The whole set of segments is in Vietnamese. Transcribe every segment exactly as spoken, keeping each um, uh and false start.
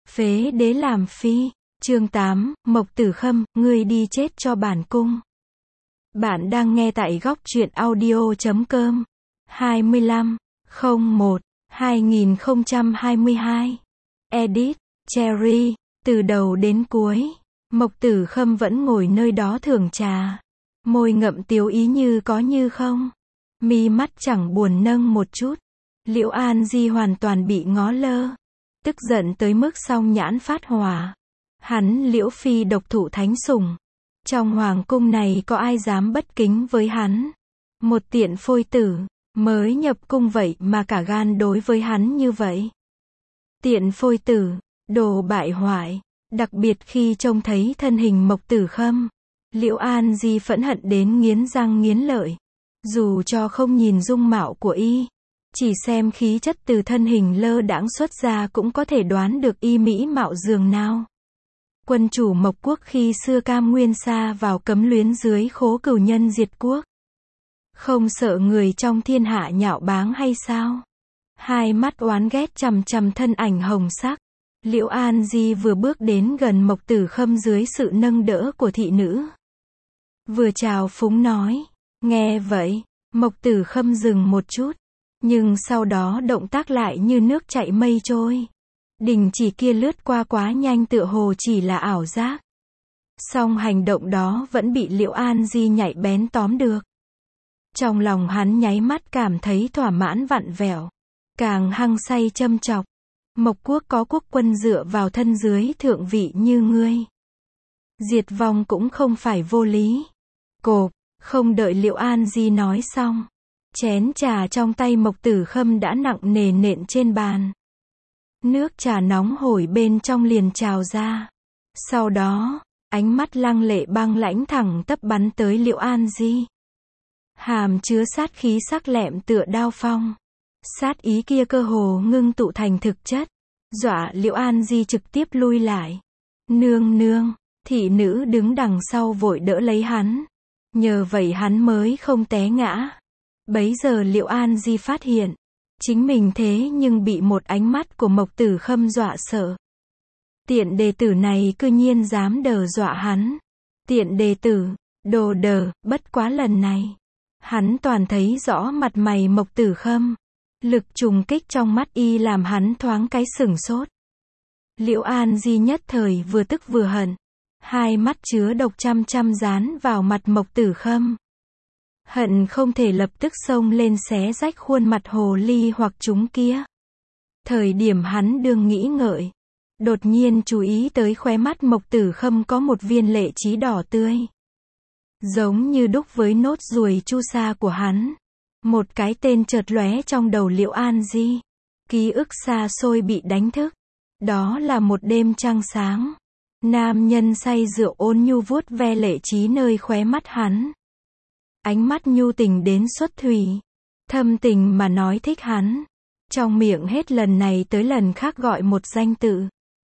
Phế đế làm phi. Chương tám, Mộc Tử Khâm, ngươi đi chết cho bản cung. Bạn đang nghe tại góc truyện audio chấm com. hai mươi lăm, không một, hai nghìn không trăm hai mươi hai. Edit, Cherry. Từ đầu đến cuối, Mộc Tử Khâm vẫn ngồi nơi đó thưởng trà. Môi ngậm tiếu ý như có như không. Mi mắt chẳng buồn nâng một chút. Liễu An Di hoàn toàn bị ngó lơ. Tức giận tới mức song nhãn phát hỏa. Hắn Liễu Phi độc thụ thánh sủng. Trong hoàng cung này có ai dám bất kính với hắn. Một tiện phôi tử, mới nhập cung vậy mà cả gan đối với hắn như vậy. Tiện phôi tử, đồ bại hoại. Đặc biệt khi trông thấy thân hình Mộc Tử Khâm, Liễu An Di phẫn hận đến nghiến răng nghiến lợi. Dù cho không nhìn dung mạo của y, chỉ xem khí chất từ thân hình lơ đãng xuất ra cũng có thể đoán được y mỹ mạo dường nào. Quân chủ Mộc Quốc khi xưa cam nguyên sa vào cấm luyến dưới khố cửu nhân diệt quốc. Không sợ người trong thiên hạ nhạo báng hay sao? Hai mắt oán ghét chằm chằm thân ảnh hồng sắc. Liễu An Di vừa bước đến gần Mộc Tử Khâm dưới sự nâng đỡ của thị nữ. Vừa chào phúng nói. Nghe vậy, Mộc Tử Khâm dừng một chút. Nhưng sau đó động tác lại như nước chảy mây trôi. Đình chỉ kia lướt qua quá nhanh tựa hồ chỉ là ảo giác. Song hành động đó vẫn bị Liễu An Di nhạy bén tóm được. Trong lòng hắn nháy mắt cảm thấy thỏa mãn vặn vẹo. Càng hăng say châm chọc. Mộc Quốc có quốc quân dựa vào thân dưới thượng vị như ngươi. Diệt vong cũng không phải vô lý. Cộp, không đợi Liễu An Di nói xong. Chén trà trong tay Mộc Tử Khâm đã nặng nề nện trên bàn. Nước trà nóng hổi bên trong liền trào ra. Sau đó, ánh mắt lăng lệ băng lãnh thẳng tắp bắn tới Liễu An Di. Hàm chứa sát khí sắc lẹm tựa đao phong. Sát ý kia cơ hồ ngưng tụ thành thực chất. Dọa Liễu An Di trực tiếp lui lại. Nương nương, thị nữ đứng đằng sau vội đỡ lấy hắn. Nhờ vậy hắn mới không té ngã. Bấy giờ Liễu An Di phát hiện. Chính mình thế nhưng bị một ánh mắt của Mộc Tử Khâm dọa sợ. Tiện đệ tử này cư nhiên dám đờ dọa hắn. Tiện đệ tử, đồ đờ, bất quá lần này. Hắn toàn thấy rõ mặt mày Mộc Tử Khâm. Lực trùng kích trong mắt y làm hắn thoáng cái sửng sốt. Liễu An Di nhất thời vừa tức vừa hận. Hai mắt chứa độc chăm chăm dán vào mặt Mộc Tử Khâm. Hận không thể lập tức xông lên xé rách khuôn mặt hồ ly hoặc chúng kia. Thời điểm hắn đương nghĩ ngợi. Đột nhiên chú ý tới khóe mắt Mộc Tử Khâm có một viên lệ trí đỏ tươi. Giống như đúc với nốt ruồi chu sa của hắn. Một cái tên chợt lóe trong đầu Liễu An Di. Ký ức xa xôi bị đánh thức. Đó là một đêm trăng sáng. Nam nhân say rượu ôn nhu vuốt ve lệ trí nơi khóe mắt hắn. Ánh mắt nhu tình đến xuất thủy. Thâm tình mà nói thích hắn. Trong miệng hết lần này tới lần khác gọi một danh tự.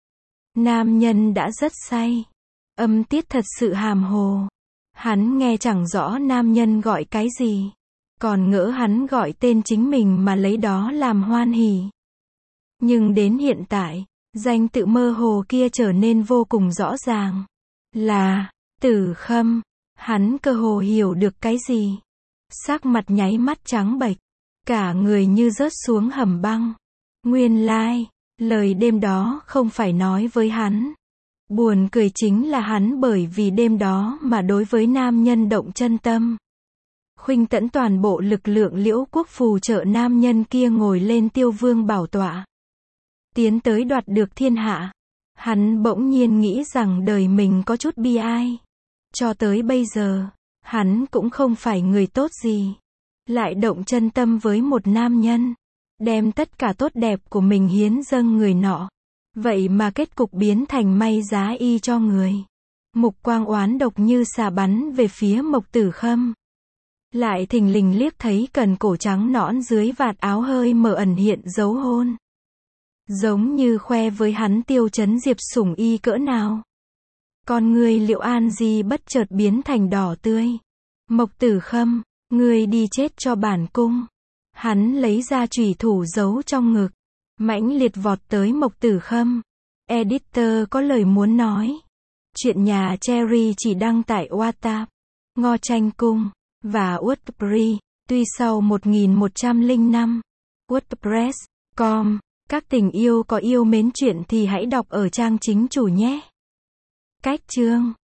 Nam nhân đã rất say. Âm tiết thật sự hàm hồ. Hắn nghe chẳng rõ nam nhân gọi cái gì. Còn ngỡ hắn gọi tên chính mình mà lấy đó làm hoan hỉ. Nhưng đến hiện tại, danh tự mơ hồ kia trở nên vô cùng rõ ràng. Là, Tử Khâm. Hắn cơ hồ hiểu được cái gì. Sắc mặt nháy mắt trắng bệch. Cả người như rớt xuống hầm băng. Nguyên lai, lời đêm đó không phải nói với hắn. Buồn cười chính là hắn bởi vì đêm đó mà đối với nam nhân động chân tâm. Khuynh tẫn toàn bộ lực lượng Liễu Quốc phù trợ nam nhân kia ngồi lên Tiêu Vương bảo tọa. Tiến tới đoạt được thiên hạ. Hắn bỗng nhiên nghĩ rằng đời mình có chút bi ai. Cho tới bây giờ, hắn cũng không phải người tốt gì. Lại động chân tâm với một nam nhân. Đem tất cả tốt đẹp của mình hiến dâng người nọ. Vậy mà kết cục biến thành may giá y cho người. Mục quang oán độc như xà bắn về phía Mộc Tử Khâm. Lại thình lình liếc thấy cần cổ trắng nõn dưới vạt áo hơi mở ẩn hiện dấu hôn. Giống như khoe với hắn Tiêu Chấn Diệp sủng y cỡ nào. Con ngươi Liễu An Di bất chợt biến thành đỏ tươi. Mộc Tử Khâm, ngươi đi chết cho bản cung. Hắn lấy ra chủy thủ giấu trong ngực. Mãnh liệt vọt tới Mộc Tử Khâm. Editor có lời muốn nói. Chuyện nhà Cherry chỉ đăng tại WhatsApp, Ngo Tranh Cung và WordPress. Tuy sau một nghìn một trăm lẻ năm, WordPress chấm com, các tình yêu có yêu mến chuyện thì hãy đọc ở trang chính chủ nhé. Cách chương